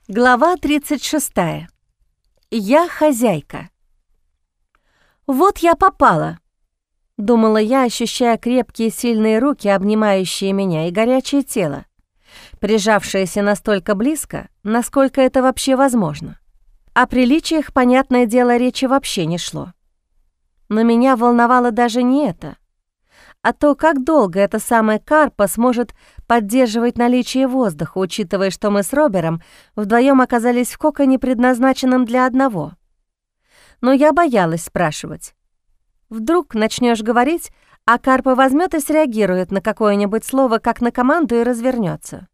Глава 36. Я хозяйка. «Вот я попала», — думала я, ощущая крепкие сильные руки, обнимающие меня, и горячее тело, прижавшееся настолько близко, насколько это вообще возможно. О приличиях, понятное дело, речи вообще не шло. Но меня волновало даже не это, а то, как долго эта самая карпа сможет поддерживать наличие воздуха, учитывая, что мы с Робером вдвоем оказались в коконе, предназначенном для одного. Но я боялась спрашивать. Вдруг начнешь говорить, а карпа возьмет и среагирует на какое-нибудь слово, как на команду, и развернется.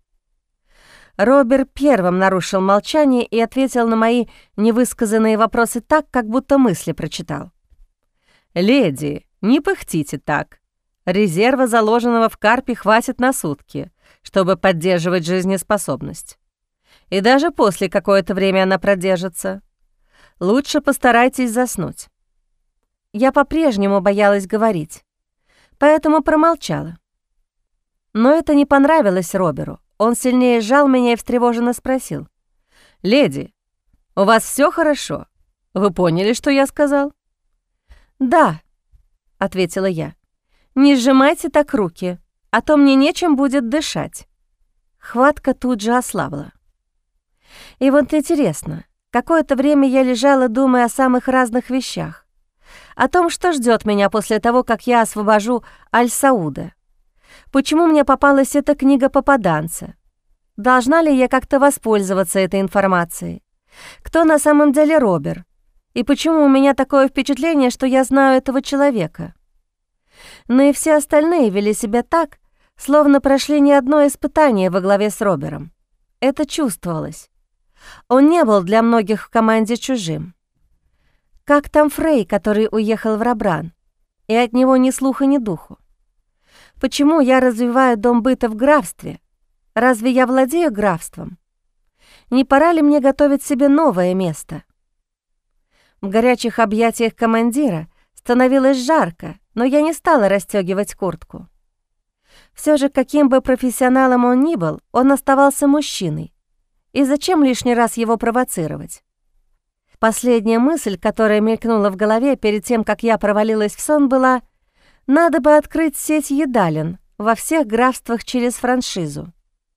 Робер первым нарушил молчание и ответил на мои невысказанные вопросы так, как будто мысли прочитал. «Леди, не пыхтите так. Резерва, заложенного в карпе, хватит на сутки, чтобы поддерживать жизнеспособность. И даже после какое-то время она продержится. Лучше постарайтесь заснуть». Я по-прежнему боялась говорить, поэтому промолчала. Но это не понравилось Роберу. Он сильнее сжал меня и встревоженно спросил. «Леди, у вас все хорошо? Вы поняли, что я сказал?» «Да», — ответила я. «Не сжимайте так руки, а то мне нечем будет дышать». Хватка тут же ослабла. И вот интересно, какое-то время я лежала, думая о самых разных вещах. О том, что ждет меня после того, как я освобожу Аль-Сауда. Почему мне попалась эта книга попаданца? Должна ли я как-то воспользоваться этой информацией? Кто на самом деле Робер? И почему у меня такое впечатление, что я знаю этого человека? Но и все остальные вели себя так, словно прошли не одно испытание во главе с Робером. Это чувствовалось. Он не был для многих в команде чужим. Как там Фрей, который уехал в Рабран, и от него ни слуха, ни духу? Почему я развиваю дом быта в графстве? Разве я владею графством? Не пора ли мне готовить себе новое место? В горячих объятиях командира становилось жарко, но я не стала расстёгивать куртку. Все же, каким бы профессионалом он ни был, он оставался мужчиной. И зачем лишний раз его провоцировать? Последняя мысль, которая мелькнула в голове перед тем, как я провалилась в сон, была: надо бы открыть сеть едалин во всех графствах через франшизу.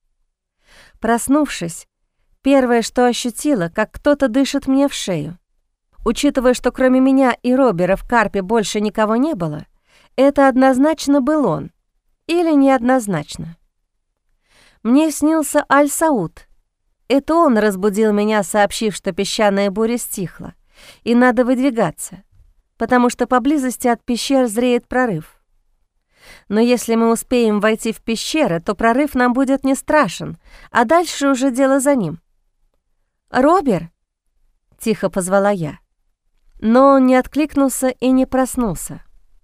Проснувшись, первое, что ощутила, как кто-то дышит мне в шею. Учитывая, что кроме меня и Робера в карпе больше никого не было, это однозначно был он. Или неоднозначно. Мне снился Аль-Сауд. Это он разбудил меня, сообщив, что песчаная буря стихла, и надо выдвигаться, потому что поблизости от пещер зреет прорыв. Но если мы успеем войти в пещеры, то прорыв нам будет не страшен, а дальше уже дело за ним. «Робер?» — тихо позвала я. Но он не откликнулся и не проснулся.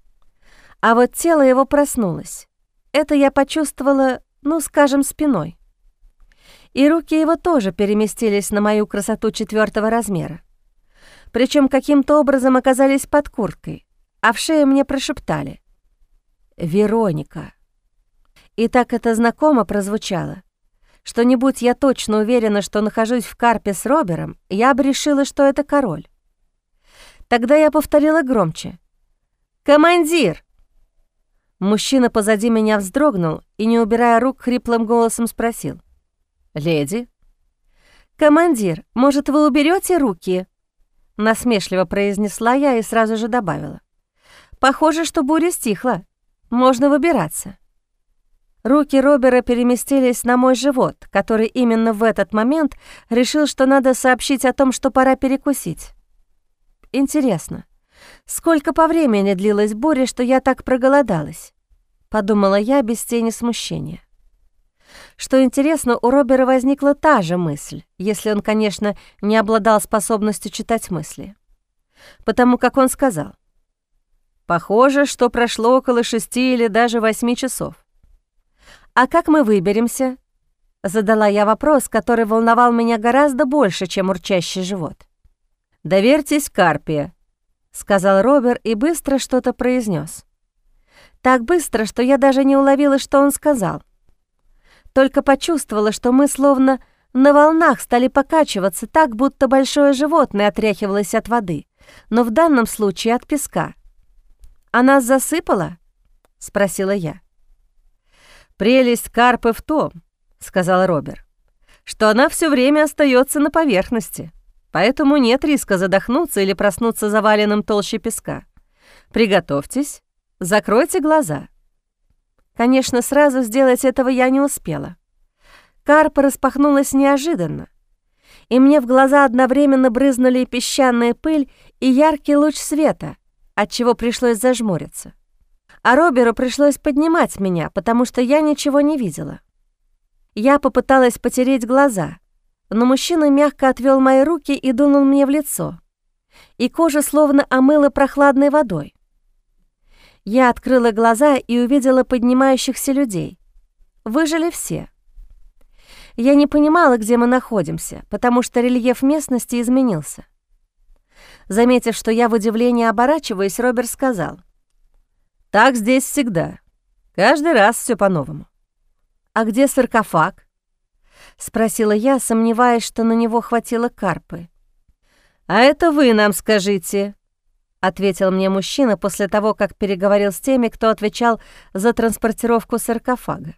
А вот тело его проснулось. Это я почувствовала, скажем, спиной. И руки его тоже переместились на мою красоту 4-го размера. Причем каким-то образом оказались под курткой, а в шее мне прошептали: «Вероника». И так это знакомо прозвучало, что не будь я точно уверена, что нахожусь в карпе с Робером, я бы решила, что это король. Тогда я повторила громче: «Командир!» Мужчина позади меня вздрогнул и, не убирая рук, хриплым голосом спросил: «Леди?» «Командир, может, вы уберете руки?» Насмешливо произнесла я и сразу же добавила: «Похоже, что буря стихла. Можно выбираться». Руки Робера переместились на мой живот, который именно в этот момент решил, что надо сообщить о том, что пора перекусить. «Интересно, сколько по времени длилась буря, что я так проголодалась?» — подумала я без тени смущения. Что интересно, у Робера возникла та же мысль, если он, конечно, не обладал способностью читать мысли. Потому как он сказал: «Похоже, что прошло около 6 или даже 8 часов». «А как мы выберемся?» — задала я вопрос, который волновал меня гораздо больше, чем урчащий живот. «Доверьтесь карпе», — сказал Робер и быстро что-то произнес. Так быстро, что я даже не уловила, что он сказал. Только почувствовала, что мы словно на волнах стали покачиваться так, будто большое животное отряхивалось от воды, но в данном случае от песка. «А нас засыпало?» — спросила я. «Прелесть карпы в том, — сказал Робер, — что она все время остается на поверхности, поэтому нет риска задохнуться или проснуться заваленным толще песка. Приготовьтесь, закройте глаза». Конечно, сразу сделать этого я не успела. Карпа распахнулась неожиданно, и мне в глаза одновременно брызнули песчаная пыль и яркий луч света, отчего пришлось зажмуриться. А Роберу пришлось поднимать меня, потому что я ничего не видела. Я попыталась потереть глаза, но мужчина мягко отвел мои руки и дунул мне в лицо, и кожа словно омыла прохладной водой. Я открыла глаза и увидела поднимающихся людей. Выжили все. Я не понимала, где мы находимся, потому что рельеф местности изменился. Заметив, что я в удивлении оборачиваюсь, Роберт сказал: «Так здесь всегда. Каждый раз все по-новому». «А где саркофаг?» — спросила я, сомневаясь, что на него хватило карпы. «А это вы нам скажите», — ответил мне мужчина после того, как переговорил с теми, кто отвечал за транспортировку саркофага.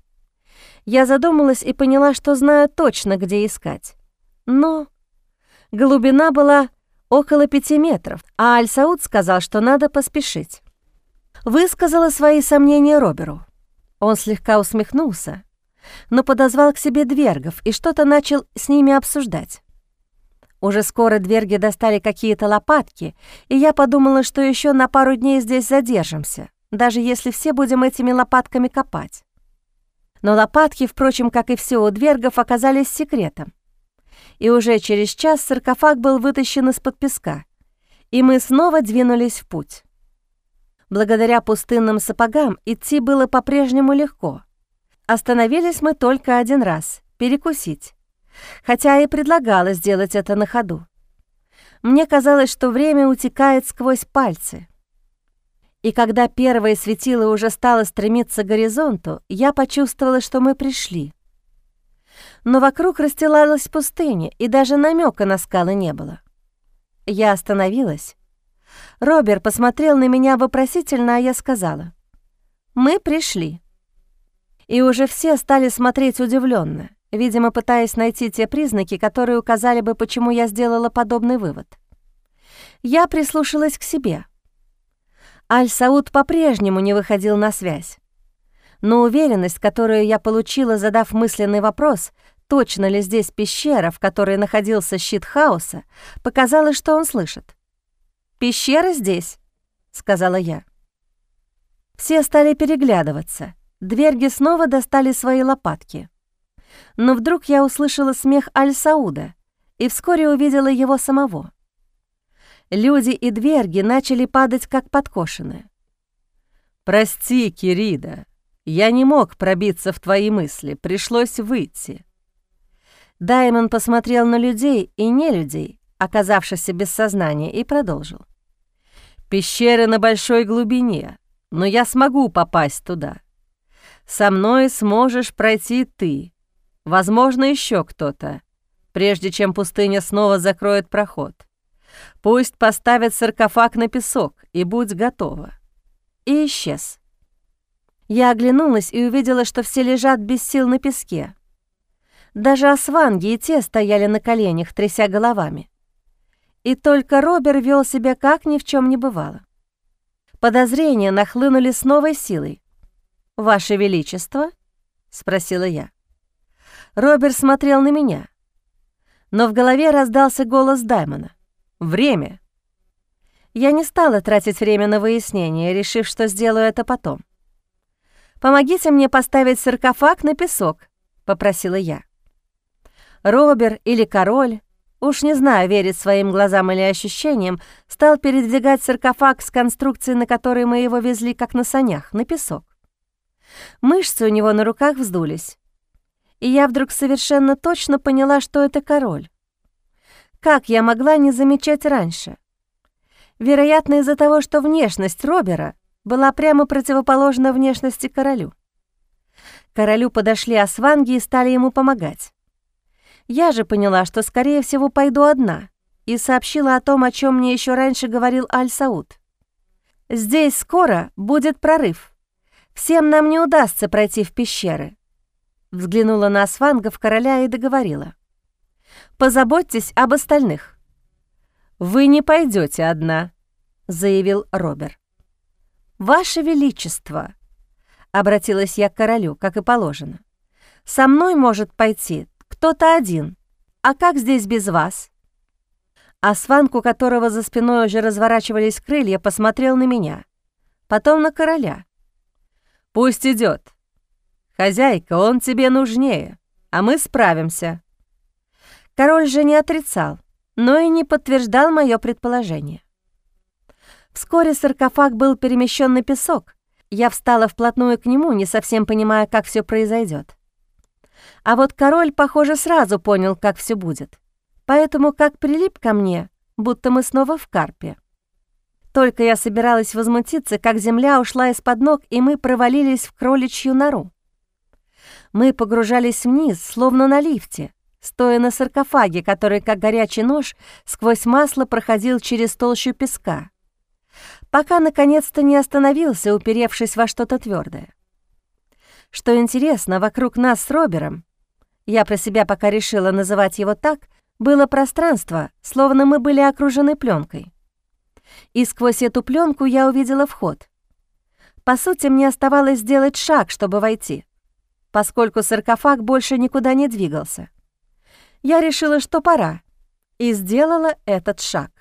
Я задумалась и поняла, что знаю точно, где искать. Но глубина была около 5 метров, а Аль-Сауд сказал, что надо поспешить. Высказала свои сомнения Роберу. Он слегка усмехнулся, но подозвал к себе двергов и что-то начал с ними обсуждать. Уже скоро дверги достали какие-то лопатки, и я подумала, что еще на пару дней здесь задержимся, даже если все будем этими лопатками копать. Но лопатки, впрочем, как и все у двергов, оказались секретом. И уже через час саркофаг был вытащен из-под песка, и мы снова двинулись в путь. Благодаря пустынным сапогам идти было по-прежнему легко. Остановились мы только один раз — перекусить, хотя и предлагала сделать это на ходу. Мне казалось, что время утекает сквозь пальцы. И когда первое светило уже стало стремиться к горизонту, я почувствовала, что мы пришли. Но вокруг расстилалась пустыня, и даже намека на скалы не было. Я остановилась. Роберт посмотрел на меня вопросительно, а я сказала: «Мы пришли». И уже все стали смотреть удивленно, видимо, пытаясь найти те признаки, которые указали бы, почему я сделала подобный вывод. Я прислушалась к себе. Аль-Сауд по-прежнему не выходил на связь. Но уверенность, которую я получила, задав мысленный вопрос, точно ли здесь пещера, в которой находился щит хаоса, показала, что он слышит. «Пещера здесь», — сказала я. Все стали переглядываться. Дверги снова достали свои лопатки. Но вдруг я услышала смех Аль-Сауда и вскоре увидела его самого. Люди и дверги начали падать, как подкошенные. «Прости, Кирида, я не мог пробиться в твои мысли, пришлось выйти». Даймон посмотрел на людей и нелюдей, оказавшихся без сознания, и продолжил. «Пещеры на большой глубине, но я смогу попасть туда. Со мной сможешь пройти ты, возможно, еще кто-то, прежде чем пустыня снова закроет проход. Пусть поставят саркофаг на песок, и будь готова». И исчез. Я оглянулась и увидела, что все лежат без сил на песке. Даже осванги и те стояли на коленях, тряся головами. И только Робер вел себя, как ни в чем не бывало. Подозрения нахлынули с новой силой. «Ваше Величество?» — спросила я. Робер смотрел на меня, но в голове раздался голос Даймона. «Время!» Я не стала тратить время на выяснение, решив, что сделаю это потом. «Помогите мне поставить саркофаг на песок», — попросила я. Робер или король, уж не знаю, верить своим глазам или ощущениям, стал передвигать саркофаг с конструкцией, на которой мы его везли, как на санях, на песок. Мышцы у него на руках вздулись, и я вдруг совершенно точно поняла, что это король. Как я могла не замечать раньше? Вероятно, из-за того, что внешность Робера была прямо противоположна внешности королю. К королю подошли осванги и стали ему помогать. Я же поняла, что, скорее всего, пойду одна, и сообщила о том, о чем мне еще раньше говорил Аль-Сауд. «Здесь скоро будет прорыв. Всем нам не удастся пройти в пещеры». Взглянула на асфангов короля и договорила. «Позаботьтесь об остальных». «Вы не пойдете одна», — заявил Робер. «Ваше Величество», — обратилась я к королю, как и положено, «со мной может пойти кто-то один. А как здесь без вас?» Асфанг, у которого за спиной уже разворачивались крылья, посмотрел на меня, потом на короля. «Пусть идет. Хозяйка, он тебе нужнее, а мы справимся». Король же не отрицал, но и не подтверждал мое предположение. Вскоре саркофаг был перемещен на песок. Я встала вплотную к нему, не совсем понимая, как все произойдет. А вот король, похоже, сразу понял, как все будет. Поэтому как прилип ко мне, будто мы снова в карпе. Только я собиралась возмутиться, как земля ушла из-под ног, и мы провалились в кроличью нору. Мы погружались вниз, словно на лифте, стоя на саркофаге, который, как горячий нож, сквозь масло проходил через толщу песка, пока наконец-то не остановился, уперевшись во что-то твердое. Что интересно, вокруг нас с Робером, я про себя пока решила называть его так, было пространство, словно мы были окружены пленкой. И сквозь эту пленку я увидела вход. По сути, мне оставалось сделать шаг, чтобы войти, поскольку саркофаг больше никуда не двигался. Я решила, что пора, и сделала этот шаг.